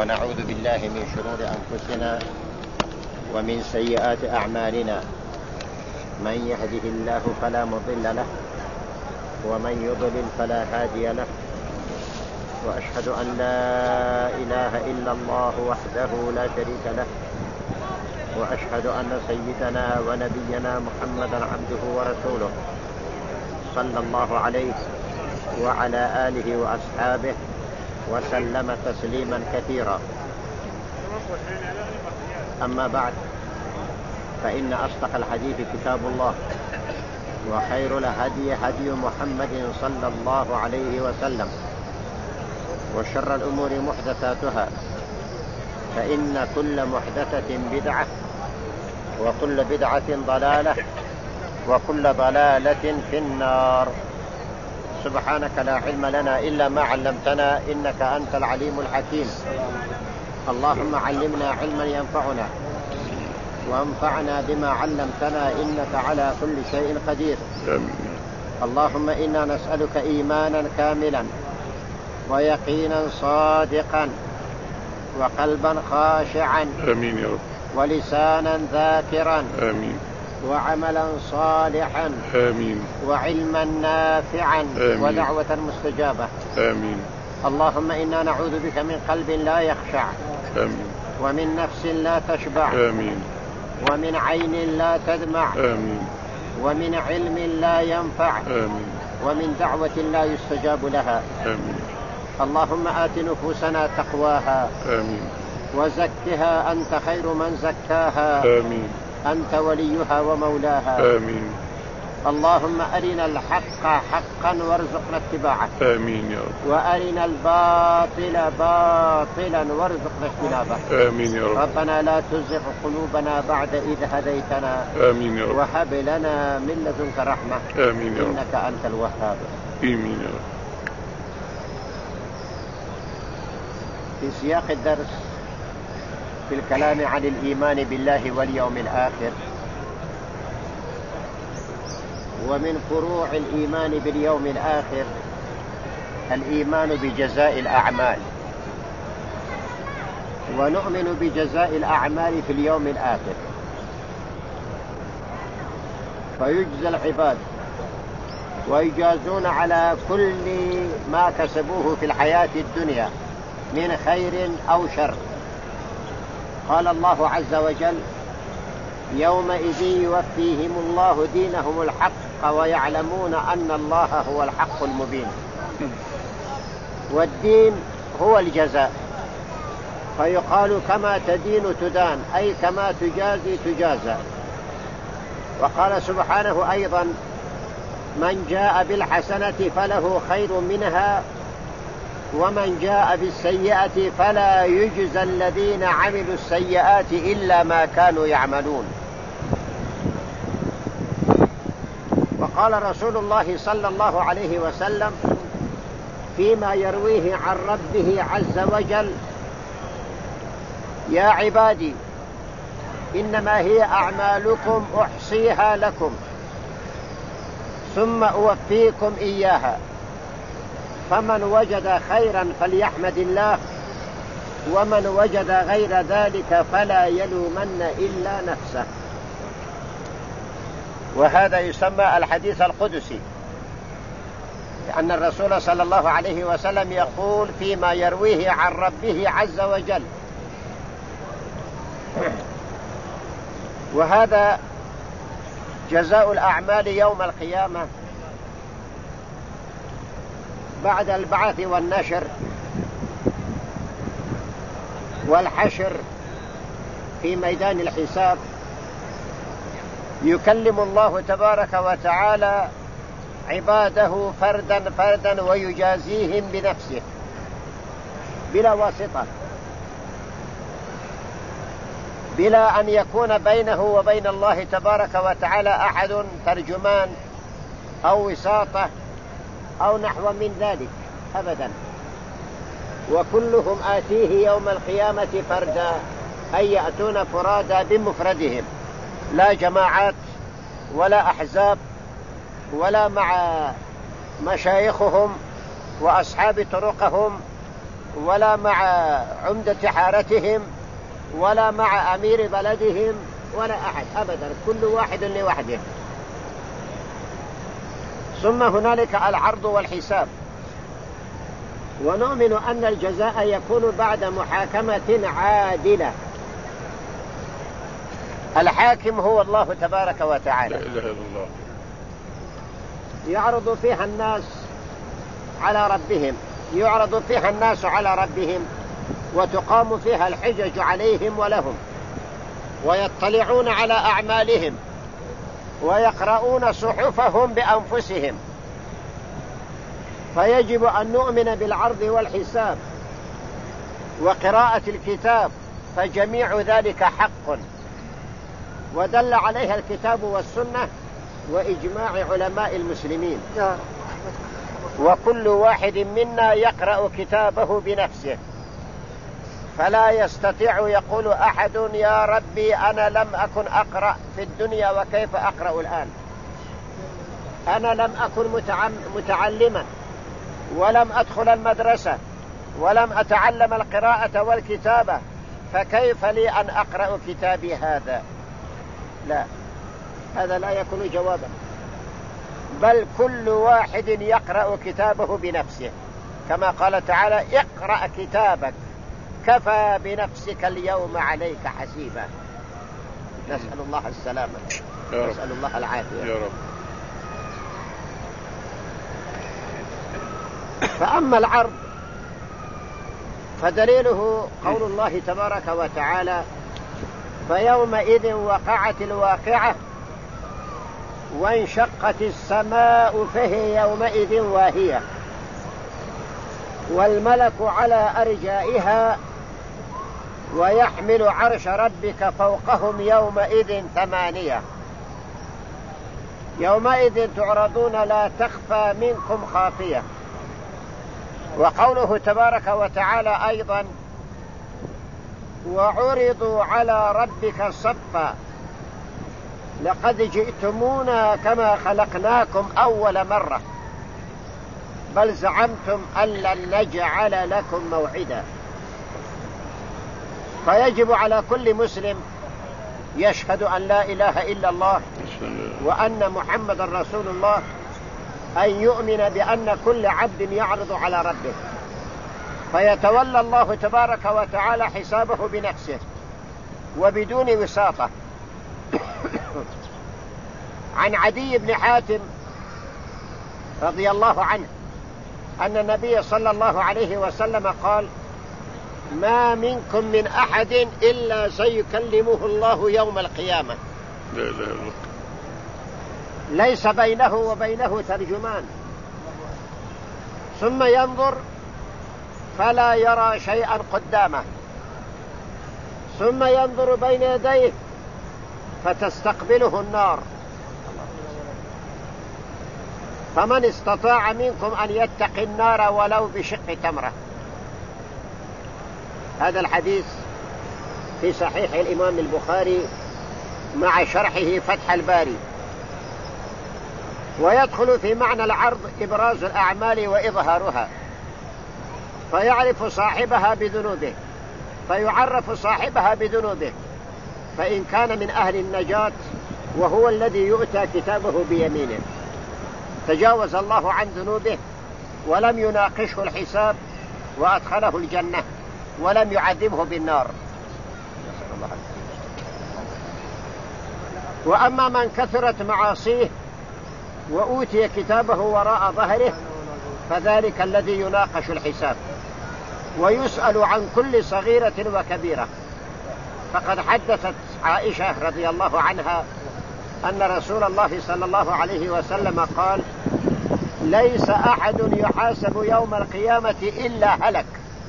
ونعوذ بالله من شرور أنفسنا ومن سيئات أعمالنا. من يهده الله فلا مضل له ومن يضلل فلا هادي له، وأشهد أن لا إله إلا الله وحده لا شريك له، وأشهد أن سيدنا ونبينا محمدا عبده ورسوله صلى الله عليه وعلى آله وأصحابه وسلم تسليما كثيرا. أما بعد، فإن أصدق الحديث كتاب الله، وخير الهدي هدي محمد صلى الله عليه وسلم، وشر الأمور محدثاتها، فإن كل محدثة بدعة، وكل بدعة ضلالة، وكل ضلالة في النار. سبحانك لا علم لنا إلا ما علمتنا، إنك أنت العليم الحكيم. اللهم علمنا علما ينفعنا، وانفعنا بما علمتنا، إنك على كل شيء قدير. اللهم إنا نسألك إيمانا كاملا، ويقينا صادقا، وقلبا خاشعا، آمين يا رب، ولسانا ذاكرا، آمين، وعملا صالحا، آمين، وعلما نافعا، آمين، ودعوة مستجابة. آمين. اللهم إنا نعوذ بك من قلب لا يخشع، آمين، ومن نفس لا تشبع، آمين، ومن عين لا تدمع، آمين، ومن علم لا ينفع، آمين، ومن دعوة لا يستجاب لها. آمين. اللهم آت نفوسنا تقواها، آمين، وزكها أنت خير من زكاها، آمين، أنت وليها ومولاها. آمين. اللهم أرنا الحق حقا وارزقنا اتباعه، آمين يا رب، وأرنا الباطل باطلا وارزقنا اجتنابه. آمين يا رب. ربنا لا تزغ قلوبنا بعد إذ هديتنا، آمين يا رب، وهب لنا من لدنك رحمة، آمين يا رب، إنك أنت الوهاب. آمين يا رب. في سياق الدرس في الكلام عن الإيمان بالله واليوم الآخر، ومن فروع الإيمان باليوم الآخر الإيمان بجزاء الأعمال، ونؤمن بجزاء الأعمال في اليوم الآخر. فيجزى العباد ويجازون على كل ما كسبوه في الحياة الدنيا من خير أو شر. قال الله عز وجل: يومئذ يوفيهم الله دينهم الحق ويعلمون أن الله هو الحق المبين. والدين هو الجزاء، فيقال كما تدين تدان، أي كما تجازي تجازى. وقال سبحانه أيضا: من جاء بالحسنة فله خير منها، ومن جاء بالسيئة فلا يجزى الذين عملوا السيئات إلا ما كانوا يعملون. وقال رسول الله صلى الله عليه وسلم فيما يرويه عن ربه عز وجل: يا عبادي إنما هي أعمالكم أحصيها لكم ثم أوفيكم إياها، فمن وجد خيرا فليحمد الله، ومن وجد غير ذلك فلا يلومن إلا نفسه. وهذا يسمى الحديث القدسي، لأن الرسول صلى الله عليه وسلم يقول فيما يرويه عن ربه عز وجل. وهذا جزاء الأعمال يوم القيامة بعد البعث والنشر والحشر في ميدان الحساب. يكلم الله تبارك وتعالى عباده فردا فردا ويجازيهم بنفسه بلا واسطة، بلا أن يكون بينه وبين الله تبارك وتعالى أحد ترجمان أو وساطة أو نحو من ذلك أبدا. وكلهم آتيه يوم القيامة فردا، أي يأتون فرادا بمفردهم، لا جماعات ولا أحزاب ولا مع مشايخهم وأصحاب طرقهم ولا مع عمدة حارتهم ولا مع أمير بلدهم ولا أحد أبدا، كل واحد لوحده. ثم هنالك العرض والحساب. ونؤمن أن الجزاء يكون بعد محاكمة عادلة. الحاكم هو الله تبارك وتعالى، لا إله إلا الله. يعرض فيها الناس على ربهم، يعرض فيها الناس على ربهم، وتقام فيها الحجج عليهم ولهم، ويطلعون على أعمالهم ويقرؤون صحفهم بأنفسهم. فيجب أن نؤمن بالعرض والحساب وقراءة الكتاب، فجميع ذلك حق، ودل عليها الكتاب والسنة وإجماع علماء المسلمين. وكل واحد منا يقرأ كتابه بنفسه، فلا يستطيع يقول أحد يا ربي أنا لم أكن أقرأ في الدنيا وكيف أقرأ الآن، أنا لم أكن متعلما ولم أدخل المدرسة ولم أتعلم القراءة والكتابة، فكيف لي أن أقرأ كتابي هذا؟ لا، هذا لا يكون جوابا، بل كل واحد يقرأ كتابه بنفسه، كما قال تعالى اقرأ كتابك كفى بنفسك اليوم عليك حسيبا. نسأل الله السلامة، نسأل الله العافية يا رب. فأما العرض فدليله قول الله تبارك وتعالى فيومئذ وقعت الواقعة وانشقت السماء فهي يومئذ واهية والملك على أرجائها ويحمل عرش ربك فوقهم يومئذ ثمانية. يومئذ تعرضون لا تخفى منكم خافية. وقوله تبارك وتعالى أيضا وعرضوا على ربك صفا لقد جئتمونا كما خلقناكم أول مرة بل زعمتم أن لن نجعل لكم موعدا. فيجب على كل مسلم يشهد أن لا إله إلا الله وأن محمد رسول الله أن يؤمن بأن كل عبد يعرض على ربه، فيتولى الله تبارك وتعالى حسابه بنفسه وبدون وساطة. عن عدي بن حاتم رضي الله عنه أن النبي صلى الله عليه وسلم قال ما منكم من أحد إلا سيكلمه الله يوم القيامة لا إله إلا الله. ليس بينه وبينه ترجمان، ثم ينظر فلا يرى شيئا قدامه، ثم ينظر بين يديه فتستقبله النار. فمن استطاع منكم أن يتقي النار ولو بشق تمرة. هذا الحديث في صحيح الإمام البخاري مع شرحه فتح الباري. ويدخل في معنى العرض إبراز الأعمال وإظهارها، فيعرف صاحبها بذنوبه، فيعرف صاحبها بذنوبه، فإن كان من أهل النجاة وهو الذي يؤتى كتابه بيمينه تجاوز الله عن ذنوبه ولم يناقشه الحساب وأدخله الجنة ولم يعذبه بالنار. وأما من كثرت معاصيه وأوتي كتابه وراء ظهره فذلك الذي يناقش الحساب ويسأل عن كل صغيرة وكبيرة. فقد حدثت عائشة رضي الله عنها أن رسول الله صلى الله عليه وسلم قال ليس أحد يحاسب يوم القيامة إلا هلك.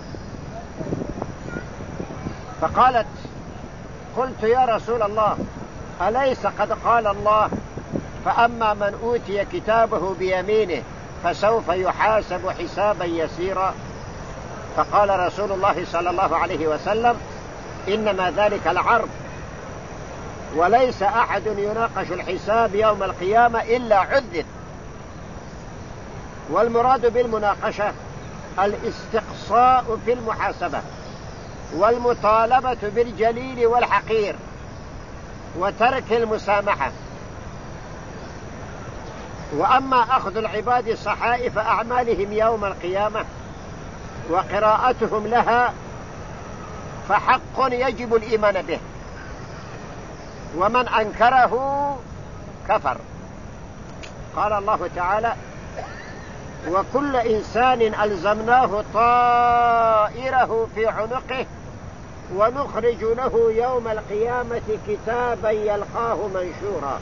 فقالت قلت يا رسول الله أليس قد قال الله فأما من أوتي كتابه بيمينه فسوف يحاسب حسابا يسيرا؟ فقال رسول الله صلى الله عليه وسلم إنما ذلك العرض وليس أحد يناقش الحساب يوم القيامة إلا عذب. والمراد بالمناقشة الاستقصاء في المحاسبة والمطالبة بالجليل والحقير وترك المسامحة. وأما أخذ العباد صحائف أعمالهم يوم القيامة وقراءتهم لها فحق يجب الإيمان به، ومن أنكره كفر. قال الله تعالى: وكل إنسان ألزمناه طائره في عنقه ونخرج له يوم القيامة كتابا يلقاه منشورا.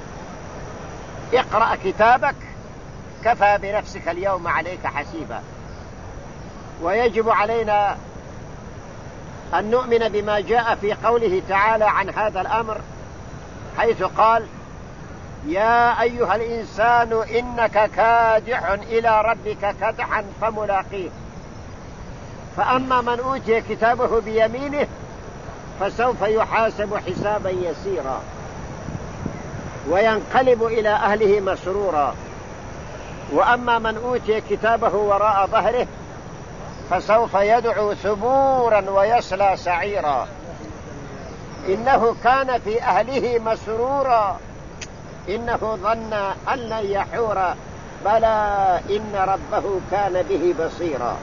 اقرأ كتابك كفى بنفسك اليوم عليك حسيبا. ويجب علينا أن نؤمن بما جاء في قوله تعالى عن هذا الأمر، حيث قال: يا أيها الإنسان إنك كادح إلى ربك كدحا فملاقيه. فأما من أوتي كتابه بيمينه فسوف يحاسب حسابا يسيرا وينقلب إلى أهله مسرورا. وأما من أوتي كتابه وراء ظهره فسوف يدعو ثبورا ويصلى سعيرا. إنه كان في أهله مسرورا إنه ظن أن لن يحور بلى إن ربه كان به بصيرا.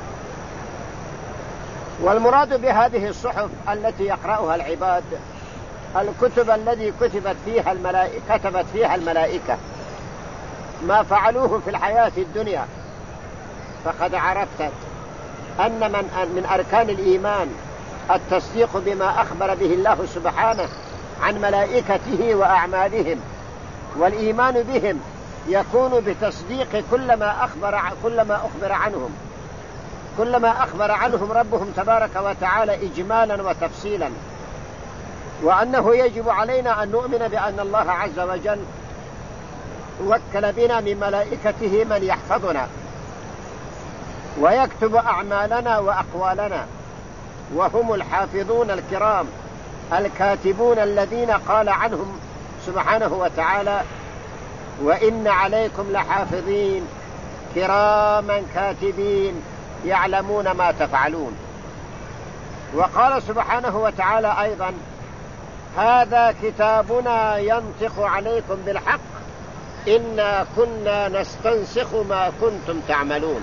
والمراد بهذه الصحف التي يقرأها العباد الكتب التي كتبت فيها الملائكة ما فعلوه في الحياة الدنيا. فقد عرفت أن من أركان الإيمان التصديق بما أخبر به الله سبحانه عن ملائكته وأعمالهم، والإيمان بهم يكون بتصديق كل ما أخبر عنهم ربهم تبارك وتعالى إجمالا وتفصيلا. وأنه يجب علينا أن نؤمن بأن الله عز وجل وكل بنا من ملائكته من يحفظنا ويكتب أعمالنا وأقوالنا، وهم الحافظون الكرام الكاتبون الذين قال عنهم سبحانه وتعالى: وإن عليكم لحافظين كراما كاتبين يعلمون ما تفعلون. وقال سبحانه وتعالى أيضا: هذا كتابنا ينطق عليكم بالحق إنا كنا نستنسخ ما كنتم تعملون.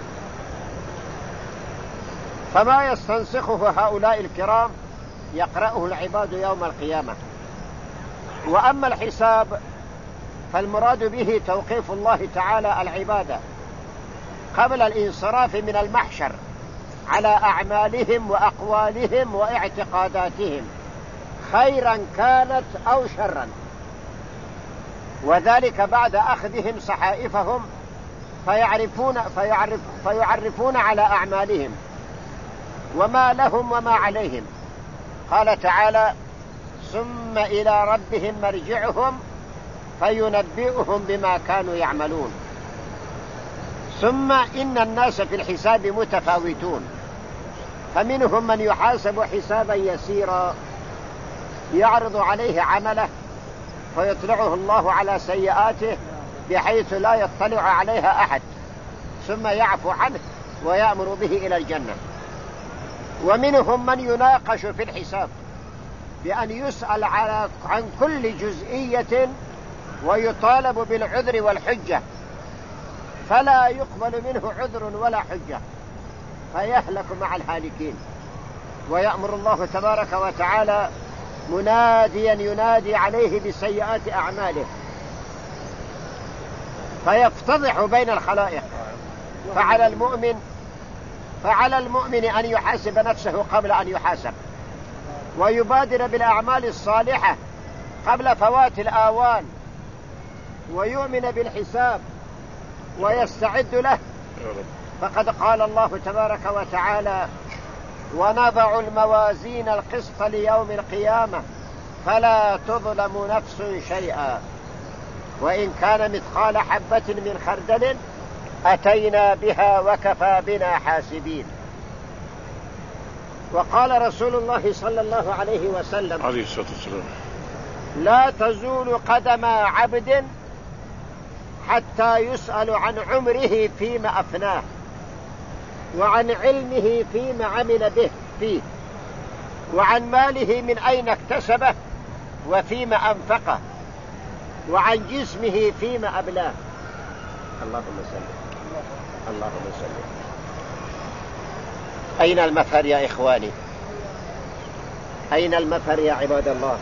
فما يستنسخه هؤلاء الكرام يقرأه العباد يوم القيامة. وأما الحساب فالمراد به توقيف الله تعالى العبادة قبل الانصراف من المحشر على أعمالهم وأقوالهم واعتقاداتهم خيرا كانت أو شرا، وذلك بعد أخذهم صحائفهم فيعرفون على أعمالهم وما لهم وما عليهم. قال تعالى: ثم إلى ربهم مرجعهم فينبئهم بما كانوا يعملون. ثم إن الناس في الحساب متفاوتون، فمنهم من يحاسب حسابا يسيرا يعرض عليه عمله فيطلعه الله على سيئاته بحيث لا يطلع عليها أحد، ثم يعفو عنه ويأمر به إلى الجنة. ومنهم من يناقش في الحساب بأن يسأل عن كل جزئية ويطالب بالعذر والحجة، فلا يقبل منه عذر ولا حجة فيهلك مع الهالكين. ويأمر الله تبارك وتعالى مناديا ينادي عليه بسيئات أعماله فيفتضح بين الخلائق. فعلى المؤمن أن يحاسب نفسه قبل أن يحاسب، ويبادر بالأعمال الصالحة قبل فوات الآوان، ويؤمن بالحساب ويستعد له. فقد قال الله تبارك وتعالى: ونضع الموازين القسط ليوم القيامة فلا تظلم نفس شيئا وإن كان مثقال حبة من خردل أتينا بها وكفى بنا حاسبين. وقال رسول الله صلى الله عليه وسلم: عليه الصلاة والسلام: لا تزول قدم عبد حتى يسأل عن عمره فيما أفناه. وعن علمه فيما عمل به فيه، وعن ماله من أين اكتسبه وفيما أنفقه، وعن جسمه فيما أبلاه. اللهم صل. اللهم صل. أين المفر يا إخواني؟ أين المفر يا عباد الله؟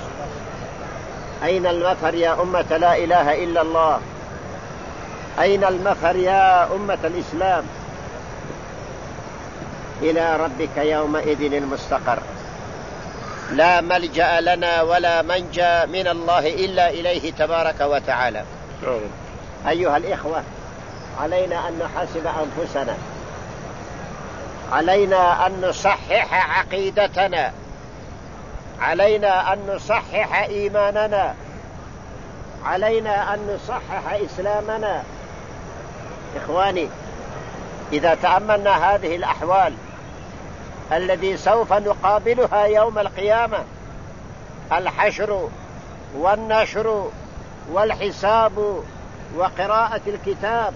أين المفر يا أمة لا إله إلا الله؟ أين المفر يا أمة الإسلام؟ إلى ربك يومئذ المستقر، لا ملجأ لنا ولا منجى من الله إلا إليه تبارك وتعالى. أيها الإخوة، علينا أن نحاسب أنفسنا، علينا أن نصحح عقيدتنا، علينا أن نصحح إيماننا، علينا أن نصحح إسلامنا. إخواني، إذا تأملنا هذه الأحوال الذي سوف نقابلها يوم القيامة، الحشر والنشر والحساب وقراءة الكتاب،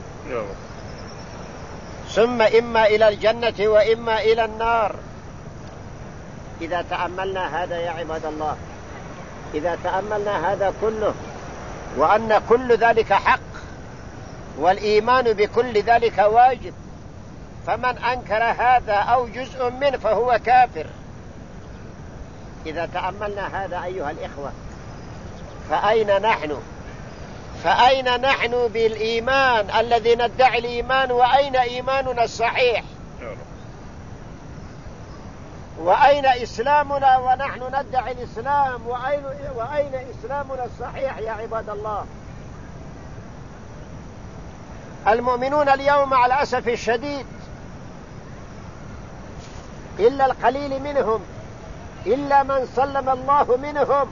ثم إما إلى الجنة وإما إلى النار. إذا تأملنا هذا يا عباد الله، إذا تأملنا هذا كله، وأن كل ذلك حق والإيمان بكل ذلك واجب، فمن أنكر هذا أو جزء منه فهو كافر. إذا تأملنا هذا أيها الإخوة، فأين نحن؟ فأين نحن بالإيمان الذي ندعي الإيمان؟ وأين إيماننا الصحيح؟ وأين إسلامنا ونحن ندعي الإسلام؟ وأين إسلامنا الصحيح يا عباد الله؟ المؤمنون اليوم على الأسف الشديد، إلا القليل منهم، إلا من سلم الله منهم،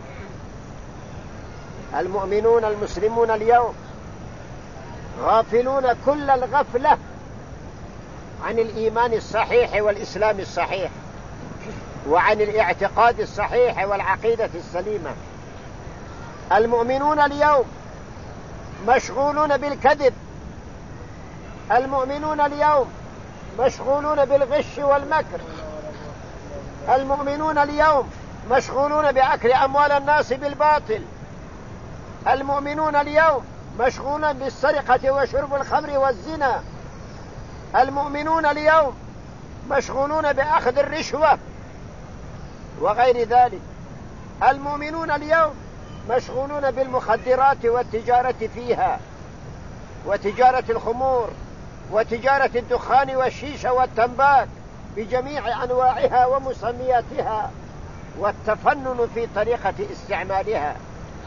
المؤمنون المسلمون اليوم غافلون كل الغفلة عن الإيمان الصحيح والإسلام الصحيح، وعن الاعتقاد الصحيح والعقيدة السليمة. المؤمنون اليوم مشغولون بالكذب، المؤمنون اليوم مشغولون بالغش والمكر، المؤمنون اليوم مشغولون بأكل أموال الناس بالباطل، المؤمنون اليوم مشغولون بالسرقة وشرب الخمر والزنا، المؤمنون اليوم مشغولون بأخذ الرشوة وغير ذلك، المؤمنون اليوم مشغولون بالمخدرات والتجارة فيها، وتجارة الخمور، وتجارة الدخان والشيشة والتنباك بجميع أنواعها ومسمياتها، والتفنن في طريقة استعمالها.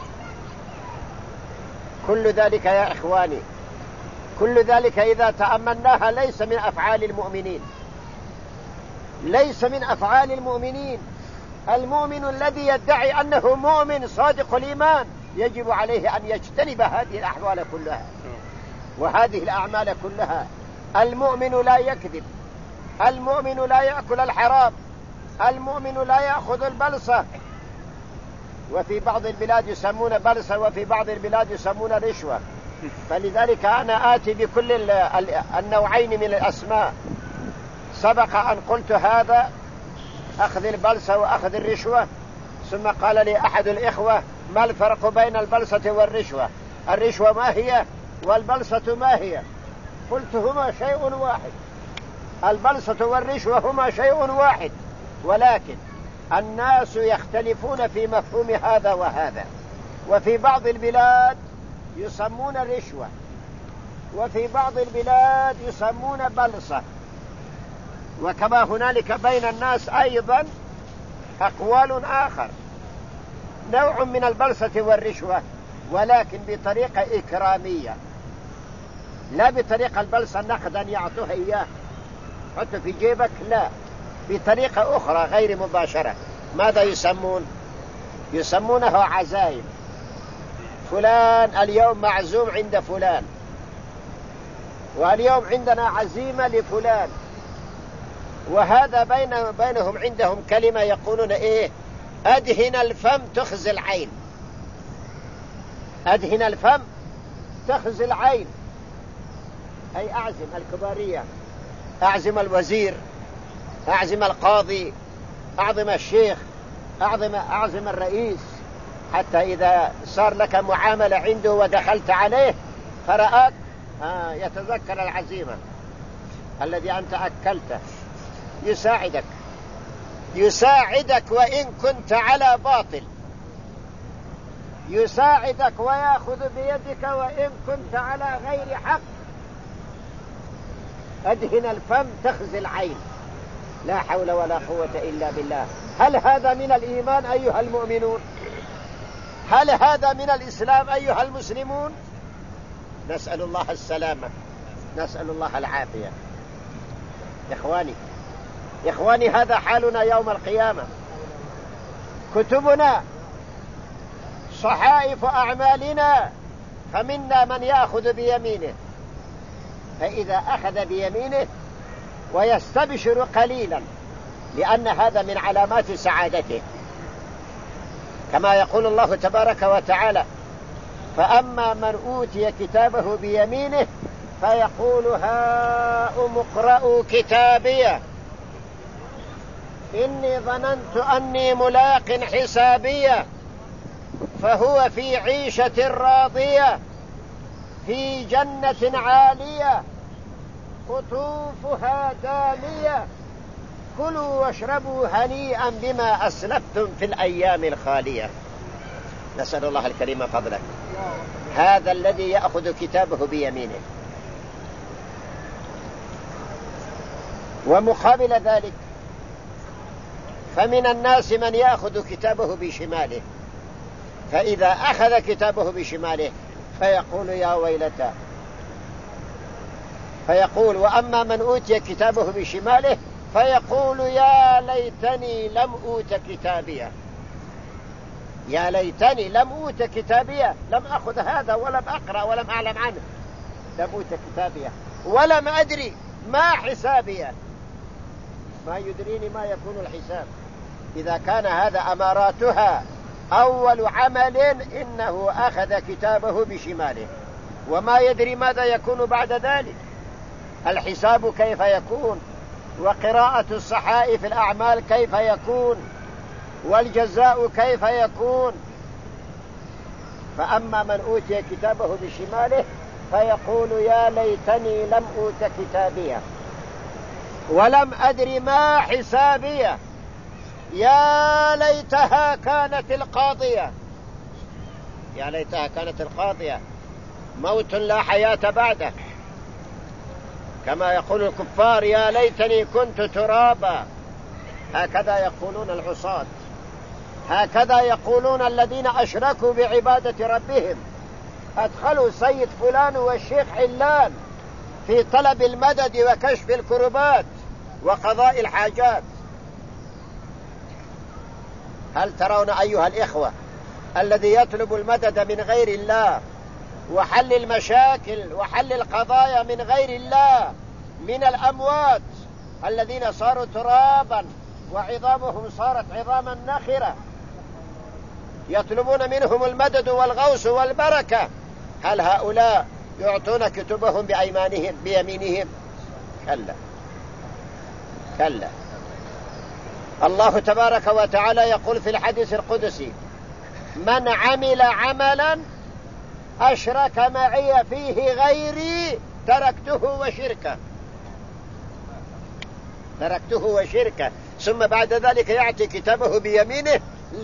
كل ذلك يا إخواني، كل ذلك إذا تأملناها ليس من أفعال المؤمنين، ليس من أفعال المؤمنين. المؤمن الذي يدعي أنه مؤمن صادق الإيمان يجب عليه أن يجتنب هذه الأحوال كلها وهذه الأعمال كلها. المؤمن لا يكذب، المؤمن لا يأكل الحرام، المؤمن لا يأخذ البلصة، وفي بعض البلاد يسمون بلصة وفي بعض البلاد يسمون رشوة. فلذلك أنا آتي بكل النوعين من الأسماء. سبق أن قلت هذا أخذ البلصة وأخذ الرشوة، ثم قال لي أحد الإخوة: ما الفرق بين البلصة والرشوة؟ الرشوة ما هي والبلصة ما هي؟ قلت: هما شيء واحد، البلصة والرشوة هما شيء واحد، ولكن الناس يختلفون في مفهوم هذا وهذا. وفي بعض البلاد يسمون رشوة، وفي بعض البلاد يسمون بلصة. وكما هنالك بين الناس أيضا أقوال آخر، نوع من البلصة والرشوة ولكن بطريقة إكرامية، لا بطريقة البلصة نقدا يعطوها إياه حتى في جيبك، لا، بطريقة أخرى غير مباشرة. ماذا يسمون؟ يسمونه عزايم. فلان اليوم معزوم عند فلان، واليوم عندنا عزيمة لفلان. وهذا بينهم عندهم كلمة يقولون إيه؟ أدهن الفم تخزي العين، أدهن الفم تخزي العين، أي أعزم الكبارية، أعزم الوزير، أعزم القاضي، أعظم الشيخ، أعزم الرئيس، حتى إذا صار لك معاملة عنده ودخلت عليه فرأك يتذكر العزيمة الذي أنت أكلته، يساعدك وإن كنت على باطل، يساعدك ويأخذ بيدك وإن كنت على غير حق. أدهن الفم تخزي العين، لا حول ولا قوة إلا بالله. هل هذا من الإيمان أيها المؤمنون؟ هل هذا من الإسلام أيها المسلمون؟ نسأل الله السلامة، نسأل الله العافية. إخواني هذا حالنا يوم القيامة. كتبنا، صحائف أعمالنا، فمنا من يأخذ بيمينه، فإذا أخذ بيمينه ويستبشر قليلا، لأن هذا من علامات سعادته، كما يقول الله تبارك وتعالى: فأما من أوتي كتابه بيمينه فيقول هاؤم اقرءوا كتابيه إني ظننت أني ملاق حسابيه فهو في عيشة راضية في جنة عالية قطوفها دانية كلوا واشربوا هنيئا بما أسلفتم في الأيام الخالية. نسأل الله الكريم فضله. هذا الذي يأخذ كتابه بيمينه. ومقابل ذلك فمن الناس من يأخذ كتابه بشماله، فإذا أخذ كتابه بشماله فيقول يا ويلتى، فيقول وأما من أوتي كتابه بشماله فيقول يا ليتني لم أوت كتابيه، يا ليتني لم أوت كتابيه، لم أخذ هذا ولم أقرأ ولم أعلم عنه، لم أوت كتابيه ولم أدري ما حسابيه، ما يدريني ما يكون الحساب. إذا كان هذا أماراتها أول عمل إنه أخذ كتابه بشماله، وما يدري ماذا يكون بعد ذلك، الحساب كيف يكون، وقراءة الصحائف الأعمال كيف يكون، والجزاء كيف يكون. فأما من أوتي كتابه بشماله فيقول يا ليتني لم أوت كتابيه ولم أدري ما حسابيه يا ليتها كانت القاضية، يا ليتها كانت القاضية، موت لا حياة بعده، كما يقول الكفار يا ليتني كنت ترابا. هكذا يقولون العصاة، هكذا يقولون الذين أشركوا بعبادة ربهم، أدخلوا سيد فلان والشيخ علان في طلب المدد وكشف الكربات وقضاء الحاجات. هل ترون أيها الإخوة الذي يطلب المدد من غير الله وحل المشاكل وحل القضايا من غير الله من الأموات الذين صاروا ترابا وعظامهم صارت عظاما نخرة، يطلبون منهم المدد والغوث والبركة، هل هؤلاء يعطون كتبهم بيمينهم؟ كلا كلا. الله تبارك وتعالى يقول في الحديث القدسي من عمل عملا أشرك معي فيه غيري تركته وشركه. ثم بعد ذلك يعطي كتابه بيمينه؟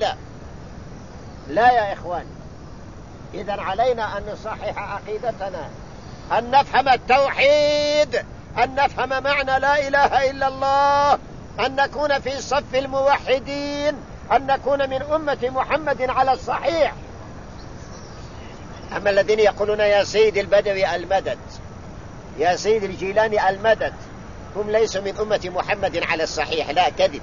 لا يا إخوان. إذن علينا أن نصحح عقيدتنا، أن نفهم التوحيد، أن نفهم معنى لا إله إلا الله، أن نكون في صف الموحدين، أن نكون من أمة محمد على الصحيح. أما الذين يقولون يا سيد البدوي المدد، يا سيد الجيلاني المدد، هم ليسوا من أمة محمد على الصحيح، لا، كذب،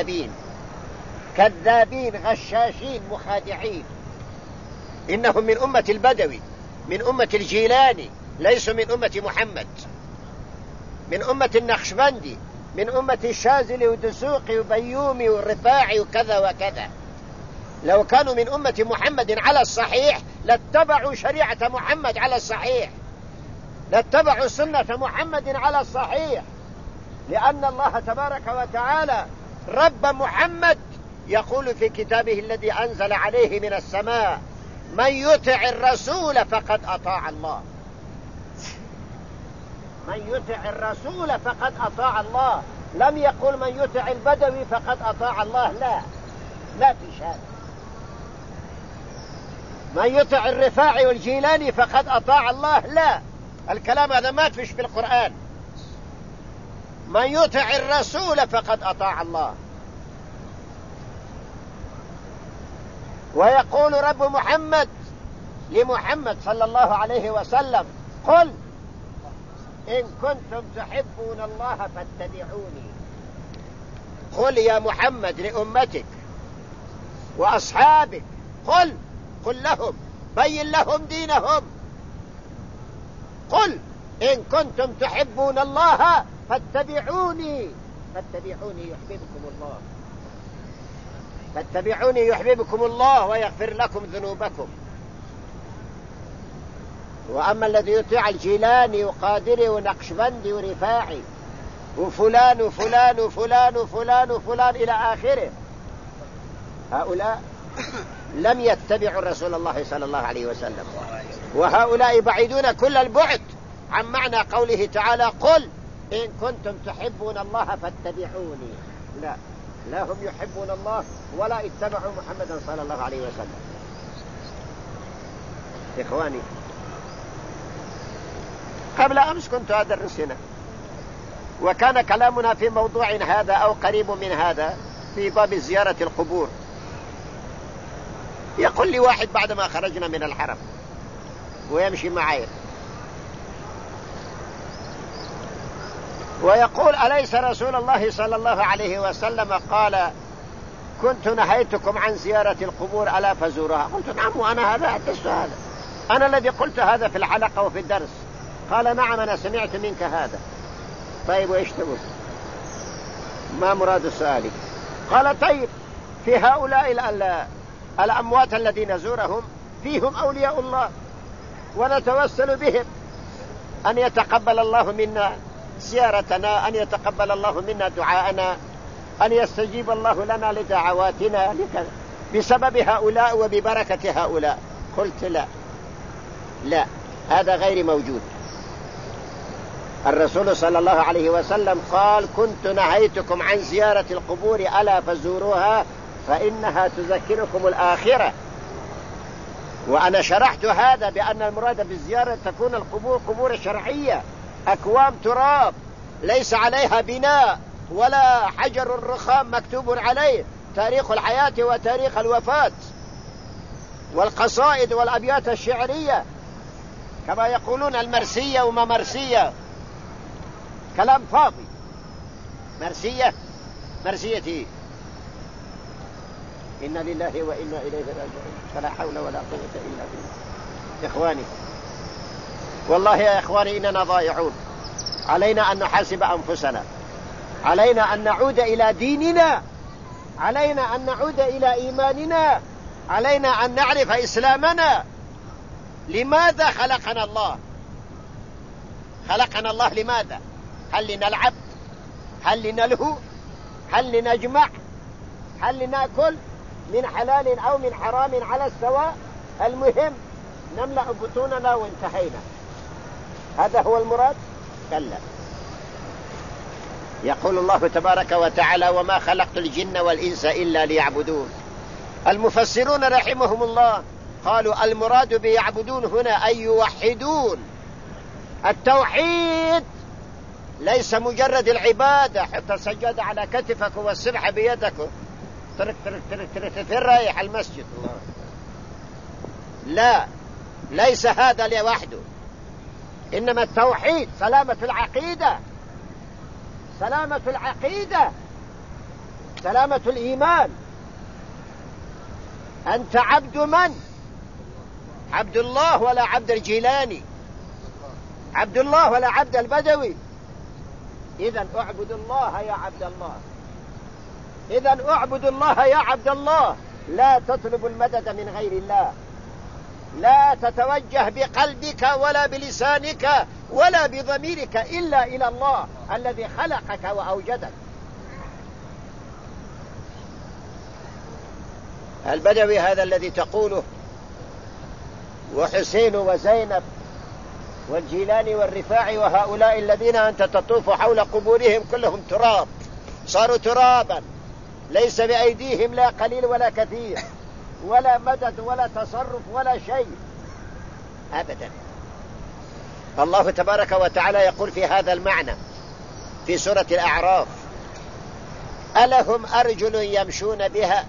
كذابين غشاشين مخادعين. إنهم من أمة البدوي، من أمة الجيلاني، ليسوا من أمة محمد، من أمة النخشبندي، من أمة الشاذلي ودسوقي وبيومي والرفاعي وكذا وكذا. لو كانوا من أمة محمد على الصحيح لاتبعوا شريعة محمد على الصحيح، لاتبعوا سنة محمد على الصحيح. لأن الله تبارك وتعالى رب محمد يقول في كتابه الذي أنزل عليه من السماء: من يطع الرسول فقد أطاع الله. من يطع الرسول فقد أطاع الله، لم يقل من يطع البدوي فقد أطاع الله، لا في شأن. من يطع الرفاعي والجيلاني فقد أطاع الله، لا، الكلام هذا ما فيش في القرآن. من يطع الرسول فقد أطاع الله. ويقول رب محمد لمحمد صلى الله عليه وسلم: قل إن كنتم تحبون الله فاتبعوني. قل يا محمد لأمتك وأصحابك، قل لهم، بين لهم دينهم. قل إن كنتم تحبون الله فاتبعوني يحببكم الله. فاتبعوني يحببكم الله ويغفر لكم ذنوبكم. وأما الذي يطيع الجيلاني وقادري ونقشبندي ورفاعي وفلان وفلان وفلان وفلان وفلان إلى آخره، هؤلاء لم يتبعوا رسول الله صلى الله عليه وسلم، وهؤلاء بعيدون كل البعد عن معنى قوله تعالى: قل إن كنتم تحبون الله فاتبعوني. لا هم يحبون الله ولا اتبعوا محمدا صلى الله عليه وسلم. إخواني، قبل أمس كنت أدرس هنا، وكان كلامنا في موضوع هذا أو قريب من هذا في باب زيارة القبور. يقول لي واحد بعدما خرجنا من الحرم ويمشي معي ويقول: أليس رسول الله صلى الله عليه وسلم قال: كنت نهيتكم عن زيارة القبور ألا فزورها؟ قلت: نعم، وأنا هذا أحدثت هذا، أنا الذي قلت هذا في الحلقة وفي الدرس. قال: نعم، أنا سمعت منك هذا. طيب، وإيش تقول؟ ما مراد السؤال؟ قال: طيب، في هؤلاء الأموات الذين نزورهم فيهم أولياء الله، ونتوسل بهم أن يتقبل الله منا زيارتنا، أن يتقبل الله منا دعاءنا، أن يستجيب الله لنا لدعواتنا بسبب هؤلاء وببركة هؤلاء. قلت: لا، هذا غير موجود. الرسول صلى الله عليه وسلم قال: كنت نهيتكم عن زيارة القبور ألا فزوروها فإنها تذكركم الآخرة. وأنا شرحت هذا بأن المراد بالزيارة تكون القبور قبور شرعية، أكوام تراب ليس عليها بناء ولا حجر رخام مكتوب عليه تاريخ الحياة وتاريخ الوفاة، والقصائد والأبيات الشعرية كما يقولون المرسية وما مرسية، كلام فاضي. مرسية إنا لله وإنا إليه راجعون، فلا حول ولا قوة إلا بالله. إخواني، والله يا إخواني إننا ضائعون. علينا أن نحاسب أنفسنا، علينا أن نعود إلى ديننا، علينا أن نعود إلى إيماننا، علينا أن نعرف إسلامنا. لماذا خلقنا الله؟ خلقنا الله لماذا؟ هل لنلعب؟ هل لنلهو؟ هل لنجمع؟ هل لنأكل من حلال أو من حرام على السواء؟ المهم نملأ بطوننا وانتهينا. هذا هو المراد؟ كلا. يقول الله تبارك وتعالى: وما خلقت الجن والإنس إلا ليعبدون. المفسرون رحمهم الله قالوا: المراد بيعبدون هنا أي يوحدون. التوحيد ليس مجرد العبادة، حتى السجادة على كتفك والسبحة بيدك ترك ترك ترك ترك في رايح المسجد. لا، ليس هذا لوحده، إنما التوحيد سلامة العقيدة، سلامة العقيدة، سلامة الإيمان. أنت عبد من؟ عبد الله ولا عبد الجيلاني، عبد الله ولا عبد البدوي. إذن أعبد الله يا عبد الله، إذن أعبد الله يا عبد الله، لا تطلب المدد من غير الله. لا تتوجه بقلبك ولا بلسانك ولا بضميرك إلا إلى الله الذي خلقك وأوجدك. البدوي هذا الذي تقوله، وحسين وزينب والجيلاني والرفاعي وهؤلاء الذين أنت تطوف حول قبورهم كلهم تراب، صاروا ترابا، ليس بأيديهم لا قليل ولا كثير ولا مدد ولا تصرف ولا شيء أبدا. الله تبارك وتعالى يقول في هذا المعنى في سورة الأعراف: ألهم أرجل يمشون بها،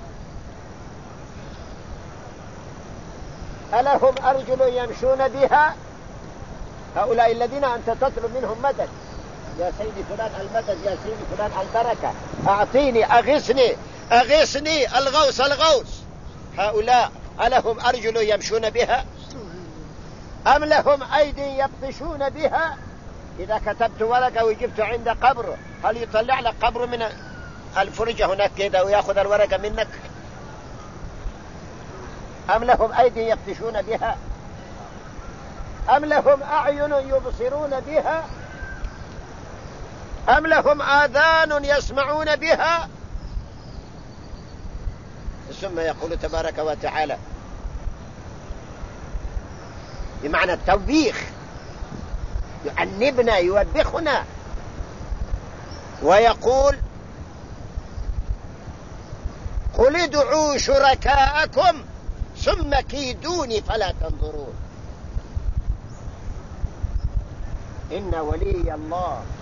ألهم أرجل يمشون بها، هؤلاء الذين أنت تطلب منهم مدد، يا سيدي فلان المدد، يا سيدي فلان البركة، أعطيني، أغثني أغثني، الغوث الغوث، هؤلاء ألهم أرجل يمشون بها أم لهم أيدي يبطشون بها؟ إذا كتبت ورقة وجبت عند قبر، هل يطلع لك قبر من الفرجة هناك كذا ويأخذ الورقة منك؟ أم لهم أيدي يبطشون بها أم لهم أعين يبصرون بها أم لهم آذان يسمعون بها؟ ثم يقول تبارك وتعالى بمعنى التوبيخ، يعنبنا يوبخنا، ويقول: قل ادعوا شركاءكم ثم كيدوني فلا تنظرون. إن ولي الله